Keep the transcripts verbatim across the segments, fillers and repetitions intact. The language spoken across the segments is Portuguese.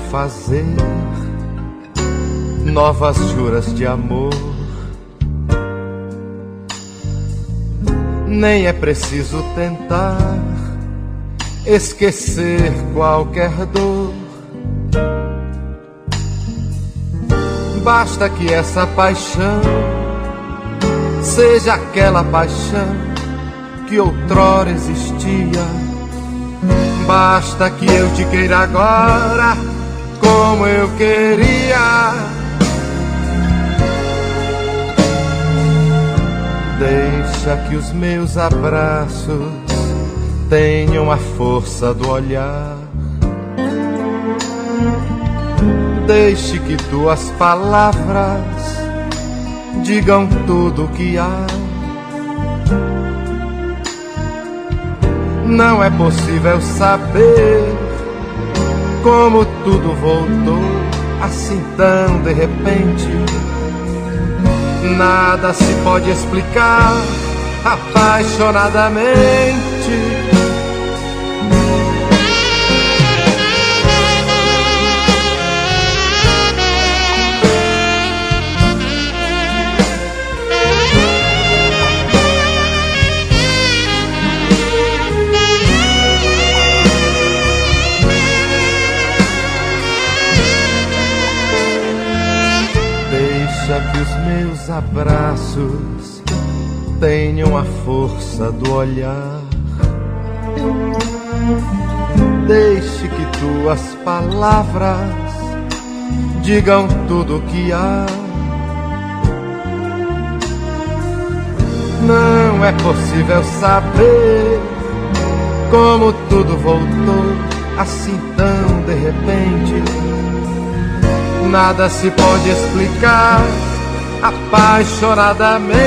fazer novas juras de amor. Nem é preciso tentar esquecer qualquer dor. Basta que essa paixão seja aquela paixão que outrora existia. Basta que eu te queira agora como eu queria. Deixa que os meus abraços tenham a força do olhar. Deixe que tuas palavras digam tudo o que há. Não é possível saber como tudo voltou assim tão de repente. Nada se pode explicar apaixonadamente. Que os meus abraços tenham a força do olhar. Deixe que tuas palavras digam tudo o que há. Não é possível saber como tudo voltou assim tão de repente. Nada se pode explicar apaixonadamente.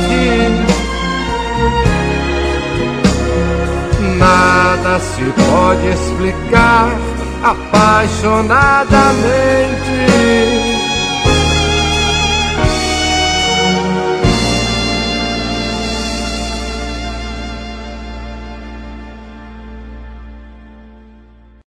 Nada se pode explicar apaixonadamente.